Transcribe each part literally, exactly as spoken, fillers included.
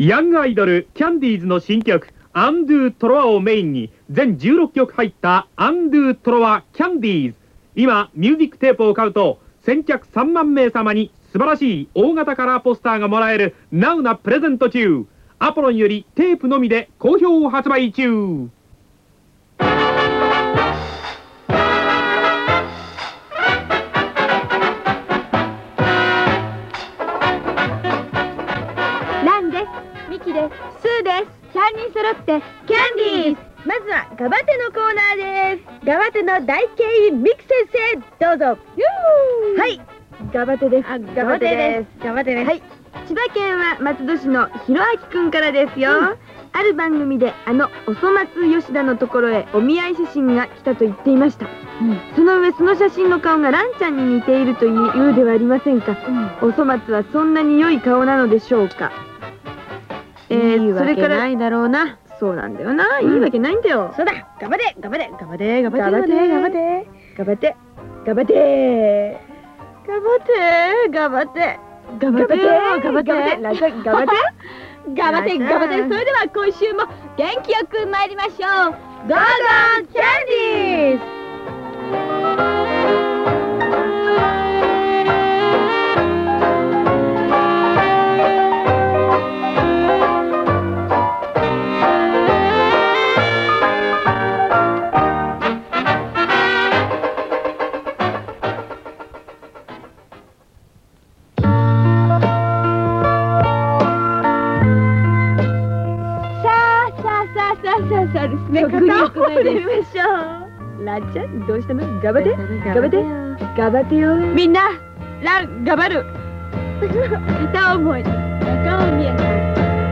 ヤングアイドルキャンディーズの新曲アンドゥトロワをメインに全じゅうろっきょく入ったアンドゥトロワキャンディーズ。今ミュージックテープを買うと先着さんまんめい様に素晴らしい大型カラーポスターがもらえるナウなプレゼント中。アポロンよりテープのみで好評発売中。 ランです。ミキです。スーです。さんにん揃ってキャンディーズ。まずはガバテのコーナーです。ガバテの大敬意ミキ先生、どうぞ。はい、ガバテです。ガバテです。ガバテです。はい、千葉県は松戸市のひろあきくんからですよ、うん、ある番組であのおそ松吉田のところへお見合い写真が来たと言っていました、うん、その上その写真の顔がランちゃんに似ているというではありませんか、うん、おそ松はそんなに良い顔なのでしょうか。えー、いいわけないだろうな。そうなんだよな、いいわけないんだよ。そうだ、ガバテガバテガバテガバテガバテガバテガバテガバテガバテガバテガバテガバテガバテガバテガバテガバテ。それでは今週も元気よく参りましょう。ゴーゴーキャンディーズ。曲に送りましょう。ランちゃんどうしたの？ガバテガバテガバテよ。みんなランガバる。片思い中尾美恵さん。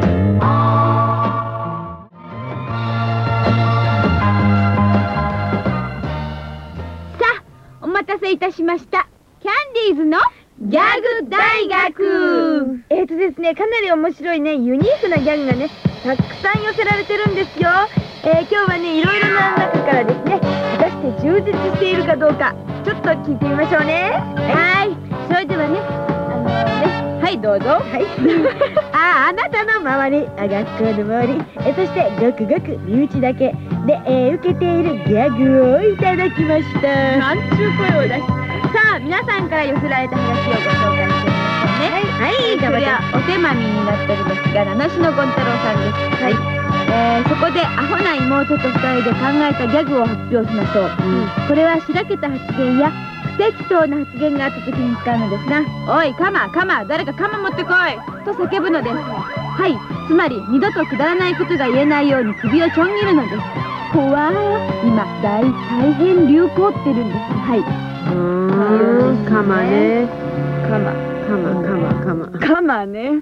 さあお待たせいたしました。キャンディーズのギャグ大学。えーとですね、かなり面白いね、ユニークなギャグがねたくさん寄せられてるんですよ。えー、今日はねいろいろな中からですね、果たして充実しているかどうかちょっと聞いてみましょうね。はい、それではね、あのね、はいどうぞ。はいああ、あなたの周り、あ、学校の周り、えそしてごくごく身内だけで、えー、受けているギャグをいただきました。なんちゅう声を出し。さあ皆さんから寄せられた話をご紹介してみましょうね。はい、はい、それはお手まみになっておりますが、七種の権太郎さんです。はい、えー、そこでアホな妹とふたりで考えたギャグを発表しましょう、うん、これはしらけた発言や不適当な発言があった時に使うのですな。おいカマカマ、誰かカマ持ってこいと叫ぶのです。はい、つまり二度とくだらないことが言えないように首をちょん切るのです。怖ー、今大大変流行ってるんです。はい、うーん、カマね、カマカマカマカマカマね。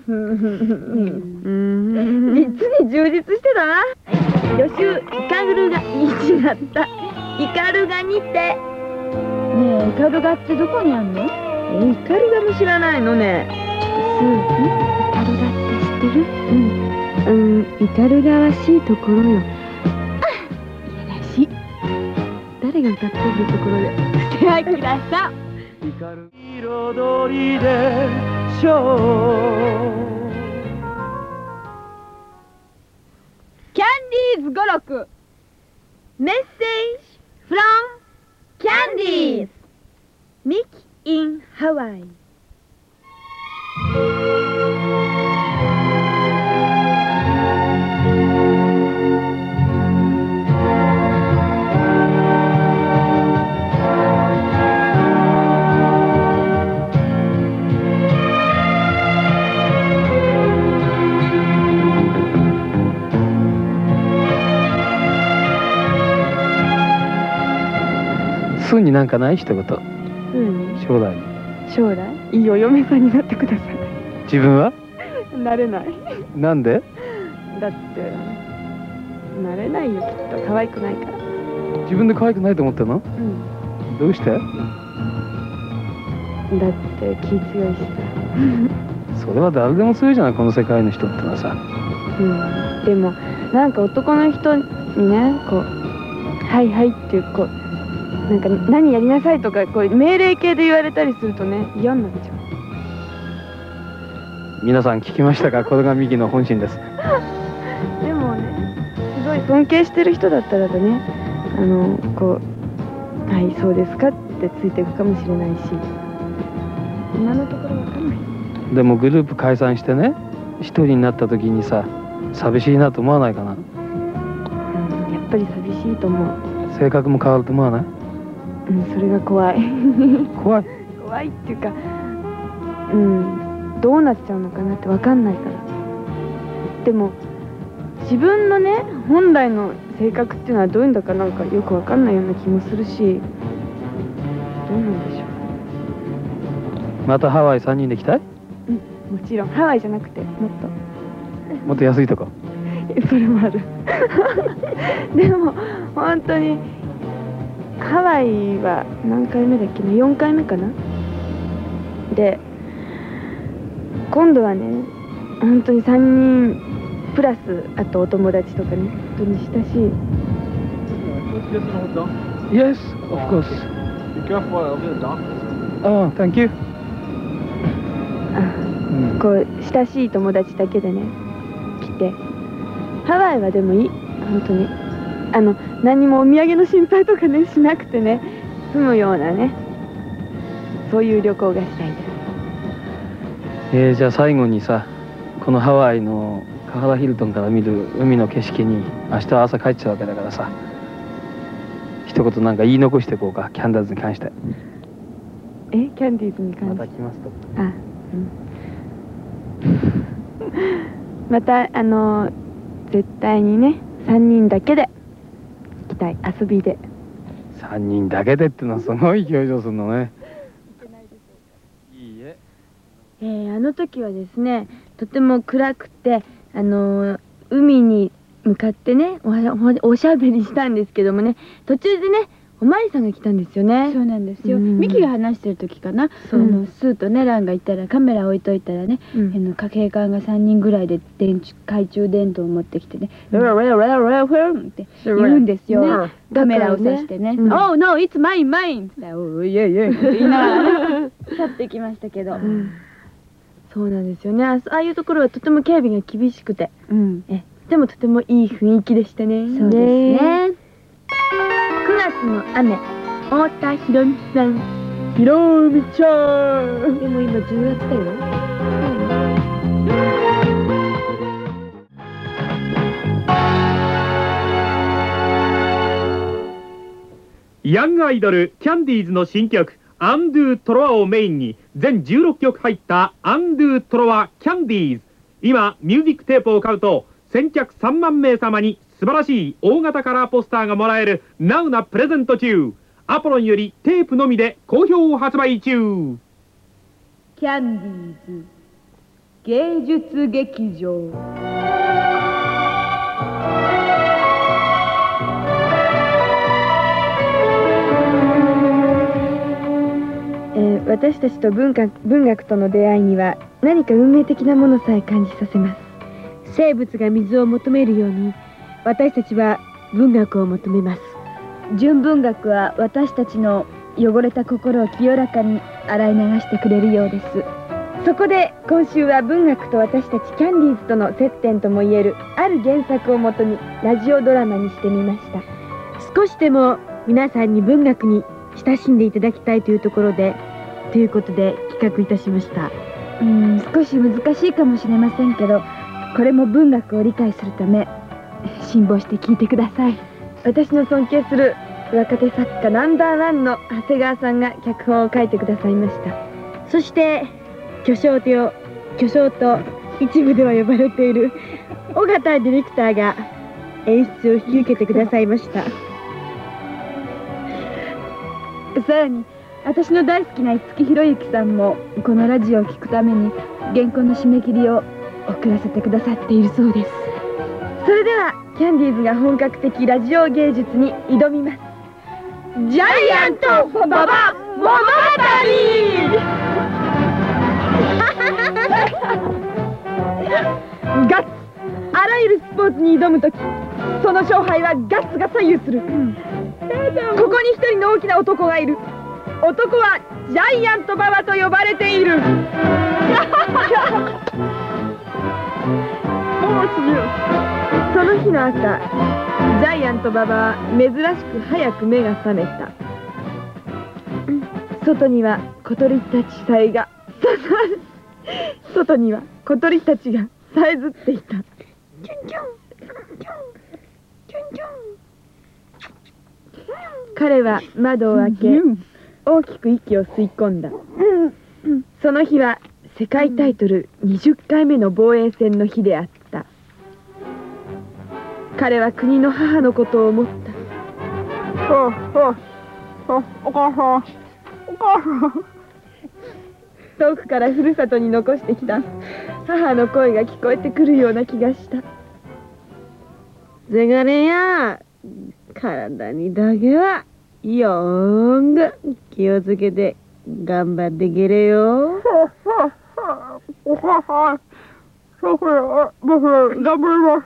実に充実してたな。予習イカルガに違った。イカルガにて。ねえ、イカルガってどこにあんの？え、イカルガも知らないのね。スー、イカルガって知ってる？うん、うん、イカルガわしいところよ。いやらしい。誰が歌ってるところで。手あきらさ。イカル彩りでしょう。キャンディーズ語録。メッセージ from キャンディーズ。ミキ in ハワイ。 すぐになんかない一言。将来将来いいお嫁さんになってください。 自分はなれない。 なんで？ だってなれないよ、きっと可愛くないから。 自分で可愛くないと思ったの？うん。どうして？だって気強いしさ。 それは誰でもそういうじゃない、この世界の人ってのはさ。 うん、でもなんか男の人にね、こうはいはいっていう、こうなんか何やりなさいとかこう命令系で言われたりするとね、嫌になっちゃう。 皆さん聞きましたか？これがミキの本心です。 でもね、すごい尊敬してる人だったらばね、あのこうはいそうですかってついていくかもしれないし、今のところわかんない。 でもグループ解散してね、一人になった時にさ、寂しいなと思わないかな？ うん、やっぱり寂しいと思う。 性格も変わると思わない？ うん、それが怖い。 怖い。 怖いっていうか、うん、どうなっちゃうのかなってわかんないから。でも自分のね本来の性格っていうのはどういうんだかなんかよくわかんないような気もするし、どうなんでしょう。 またハワイさんにんで行きたい？ うん、もちろんハワイじゃなくてもっともっと安いとこ。 それもある。でも本当にハワイは何回目だっけな、よんかいめかな。で今度はね本当にさんにんプラスあとお友達とかね、本当に親しい。 Yes, of course. Oh, thank you. あ、こう親しい友達だけでね来て、ハワイはでもいい、本当にあの何もお土産の心配とかねしなくてね済むようなね、そういう旅行がしたいです。 えー、じゃあ最後にさ、このハワイのカハラヒルトンから見る海の景色に明日は朝帰っちゃうわけだからさ、一言なんか言い残していこうか、キャンダーズに関して。 え、キャンディーズに関して。 また来ますと。 あ、うん。またあの絶対にねさんにんだけで行きたい、遊びで。 さんにんだけでってのはすごい表情するのね。いいえ。 えー、あの時はですね、とても暗くて、あのー、海に向かってね お, お, おしゃべりしたんですけどもね、途中でねおまわりさんが来たんですよね。 そうなんですよ、 うん、 ミキが話してる時かな、あのスーとねランがいたらカメラ置いといたらね、うん、あの家警官がさんにんぐらいで電池懐中電灯を持ってきてね、うん、ララララララって言うんですよ、ね、カメラをさしてね、 うん、 Oh no, it's mine, mine って言ったら、おいえいえいって言いながらね去ってきましたけど、うん、 そうなんですよね。ああいうところはとても警備が厳しくて、 うん、 えでもとてもいい雰囲気でしたね。 そうですね。 くがつの雨、太田博美さん。ひろみちゃん。でも今じゅうがつだよ。 ヤングアイドルキャンディーズの新曲「アンドゥトロワ」をメインに全じゅうろっきょく入った「アンドゥトロワキャンディーズ」。今ミュージックテープを買うと先着さんまんめい様に素晴らしい大型カラーポスターがもらえるナウなプレゼント中。アポロンよりテープのみで好評発売中。 キャンディーズ芸術劇場。 えー、私たちと文化、文学との出会いには何か運命的なものさえ感じさせます。生物が水を求めるように私たちは文学を求めます。 純文学は私たちの汚れた心を清らかに洗い流してくれるようです。 そこで今週は文学と私たちキャンディーズとの接点ともいえるある原作をもとにラジオドラマにしてみました。少しでも皆さんに文学に親しんでいただきたいというところでということで企画いたしました。 うーん少し難しいかもしれませんけど、これも文学を理解するため辛抱して聞いてください。 私の尊敬する若手作家ナンバーワンの長谷川さんが脚本を書いてくださいました。そして巨匠と巨匠と一部では呼ばれている尾形ディレクターが演出を引き受けてくださいました。 さらに私の大好きな五木ひろゆきさんもこのラジオを聞くために原稿の締め切りを遅らせてくださっているそうです。 それではキャンディーズが本格的ラジオ芸術に挑みます。ジャイアントババ物語。ガッツ、あらゆるスポーツに挑むとき、その勝敗はガッツが左右する、うん、ここに一人の大きな男がいる。男はジャイアント馬場と呼ばれている。 その日の朝、ジャイアント馬場は珍しく早く目が覚めた。外には小鳥たちさえが外には小鳥たちがさえずっていた。キュンキュンキュンキュンキュンキュン。彼は窓を開け、大きく息を吸い込んだ。その日は世界タイトルにじゅっかいめの防衛戦の日であった。彼は国の母のことを思った。お母さん、お母さん。遠くからふるさとに残してきた母の声が聞こえてくるような気がした。せがれや、体にだけはよーんぐ気をつけて頑張ってけれよ。お母さん、僕頑張ります。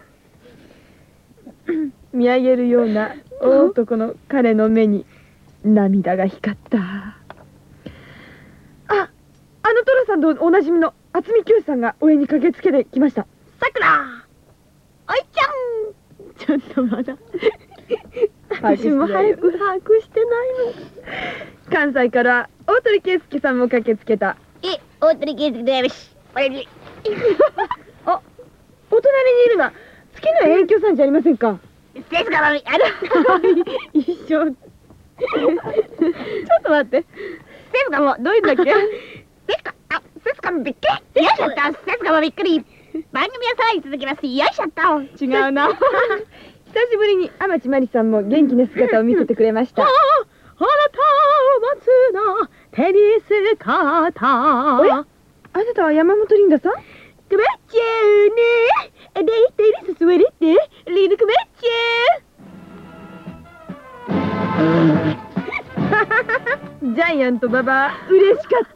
見上げるような大男の彼の目に涙が光った。あ、あのトラさんとおなじみの渥美清さんが上に駆けつけてきました。さくら、おいちゃん。ちょっとまだ私も早く把握してないの。関西から大鳥圭介さんも駆けつけた。 え、大鳥圭介ですおやじ。 あ、お隣にいるのは月の遠鏡さんじゃありませんか。 ですから、あの一緒。ちょっと待って。 セスカもどういうんだっけ。セスカ、あ、セスカもびっくり。よいしょっと、セスカもびっくり。番組はさらに続きます。よいしょっと。 違うな。久しぶりに天地真理さんも元気な姿を見せてくれました。あなたを待つのテニスカーター。 おや、あなたは山本リンダさん。 くめっちゅーね。でいてりすすわれてリヌくめっちゅー。ジャイアント馬場、嬉しかった。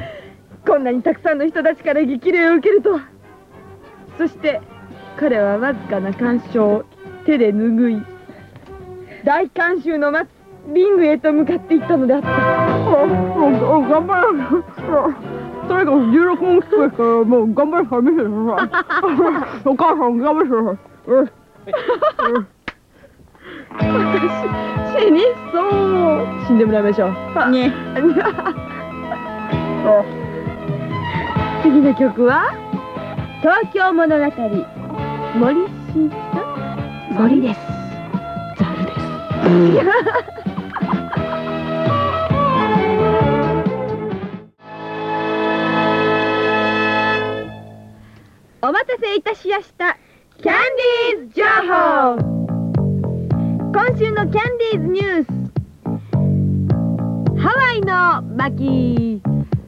こんなにたくさんの人たちから激励を受けるとは。そして彼はわずかな干渉を手で拭い、大観衆の待つリングへと向かっていったのであった。頑張ろう。とにかくじゅうろくもんですから、もう頑張るから見せてください。お母さん頑張ってください。私、死にそう。死んでもらいましょう。ね。次の曲は東京物語。 森進さん。 森です。 ザルです。お待たせいたしました。キャンディーズ情報。今週のキャンディーズニュース。ハワイの巻。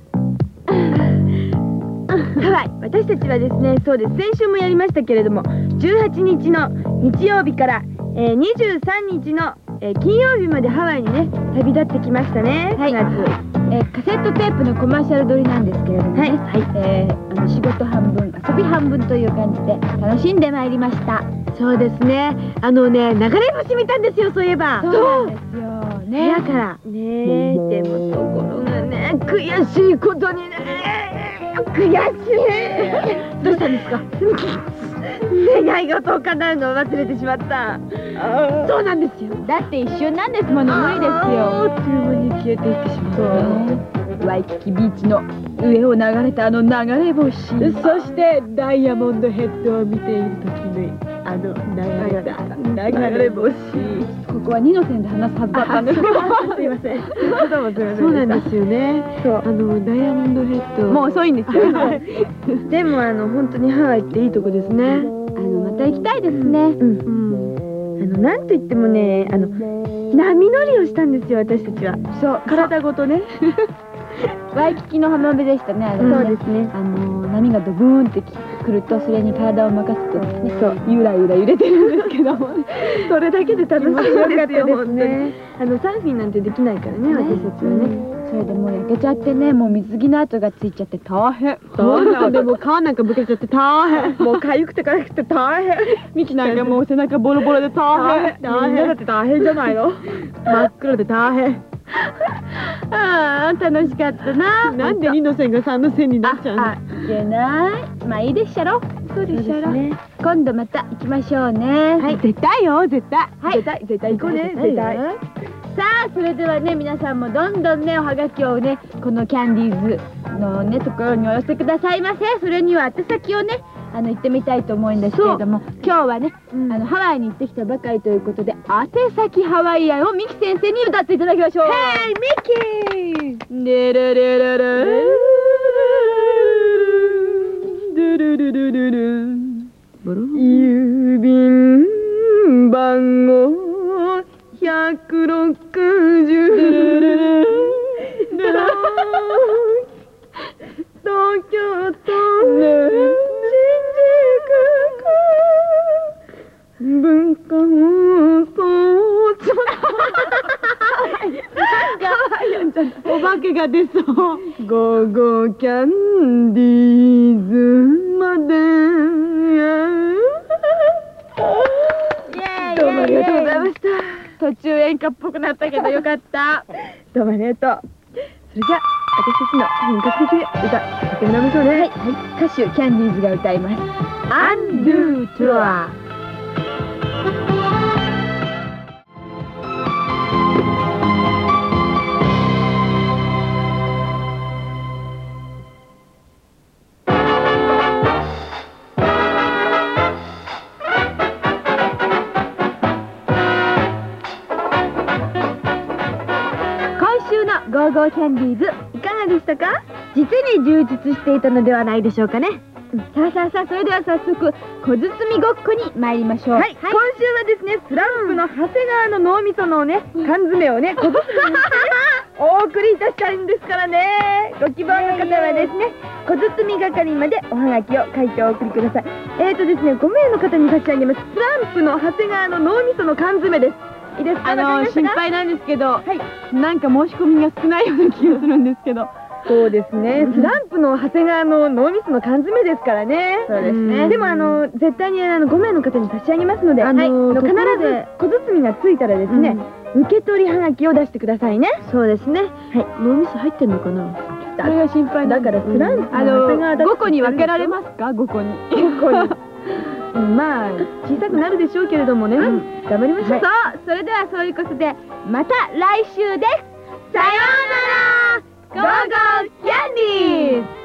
ハワイ、私たちはですね、そうです、先週もやりましたけれども、じゅうはちにちの日曜日から、えー、にじゅうさんにちの、えー、金曜日までハワイにね、旅立ってきましたね。 はい、 しがつ。 えー、カセットテープのコマーシャル撮りなんですけれどもね、 はい、 えー、あの仕事半分遊び半分という感じで楽しんでまいりました。 そうですね、あのね、流れ星見たんですよ、そういえば。 そうなんですよね。 だからね、でもところがね、悔しいことにね、悔しい。どうしたんですか。願い事を叶うのを忘れてしまった。そうなんですよ。 だって一瞬なんですもの、無理ですよ。 あっという間に消えていってしまった。 ワイキキビーチの上を流れたあの流れ星、 そしてダイヤモンドヘッドを見ている時にあの流れた流れ星。 ここは二の線で話すはずだったんですけど、 すいません。そうなんですよね。あのダイヤモンドヘッドもう遅いんですよ。 でもあの本当にハワイっていいとこですね。 あのまた行きたいですね。 うん。あのなんといってもね、あの波乗りをしたんですよ、私たちは。そう、体ごとね。 ワイキキの浜辺でしたね、あれね。 そうですね。 あの波がドブーンって来ると、それに体を任せてですね、そうゆらゆら揺れてるんですけども、 それだけで楽しいですよ、 ですよ本当に。あのサーフィンなんてできないからね、私たちはね。 それでもう焼けちゃってね、もう水着の跡がついちゃって大変。 そうなの。でも皮なんかむけちゃって大変。もう痒くて痒くて大変。ミキなんかもう背中ボロボロで大変。大変。みんなだって大変じゃないの。真っ黒で大変。 ああ、楽しかったな。 なんでにの線がさんの線になっちゃうの。 あ、いけない。まあいいでっしゃろ。 そうでしょ。 今度また行きましょうね。 はい、絶対よ、絶対。 はい絶対、絶対行こうね、絶対。 さあ、それではね、皆さんもどんどんね、おはがきをね、このキャンディーズのね、ところにお寄せくださいませ。それには宛先をね、あの言ってみたいと思うんですけれども、今日はね、 うんあのハワイに行ってきたばかりということで、宛先ハワイアンをミキ先生に歌っていただきましょう。 ヘイ、ミッキー。 レレレレレレルルルルルル郵便番号ひゃくろくじゅう東京都新宿区文化放送お化けが出そう。ゴーゴーキャンディーズまで。どうもありがとうございました。 途中演歌っぽくなったけどよかった。 どうもありがとう。それじゃあ私たちの本格的歌歌ってもらいましょうね。 はい、はい、歌手キャンディーズが歌います。アンドゥトロワ。ゴーゴーキャンディーズいかがでしたか？ 実に充実していたのではないでしょうかね。さあさあさあ、それでは早速小包ごっこに参りましょう。 はい、今週はですね、スランプの長谷川の脳みそのね、缶詰をね、小包にしてね、お送りいたしたいんですからね。ご希望の方はですね、小包係までおはがきを書いてお送りください。えーとですね、ご名の方に差し上げます。スランプの長谷川の脳みその缶詰です。いいですか？ あの心配なんですけど、 はい、 なんか申し込みが少ないような気がするんですけど。 そうですね、スランプの長谷川の脳みその缶詰ですからね。 そうですね。 でもあの絶対にあのご名の方に差し上げますので、 あのーはい、必ところでず小包がついたらですね、受け取りはがきを出してくださいね。 そうですね。 はい、 脳みそ入ってんのかな。それが心配だからスランプあの長谷川のごこに分けられますか？ごこに。 ごこに。まあ小さくなるでしょうけれどもね、頑張りましょう。 そう、それではそういうことでまた来週です。さようなら。ゴーゴーキャンディーズ。